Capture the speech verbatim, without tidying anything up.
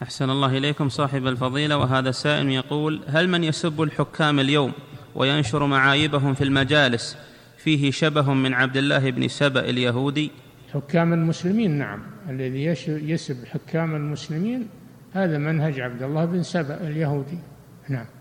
أحسن الله إليكم صاحب الفضيلة. وهذا سائل يقول: هل من يسب الحكام اليوم وينشر معايبهم في المجالس فيه شبه من عبد الله بن سبأ اليهودي؟ حكام المسلمين، نعم، الذي يسب حكام المسلمين هذا منهج عبد الله بن سبأ اليهودي، نعم.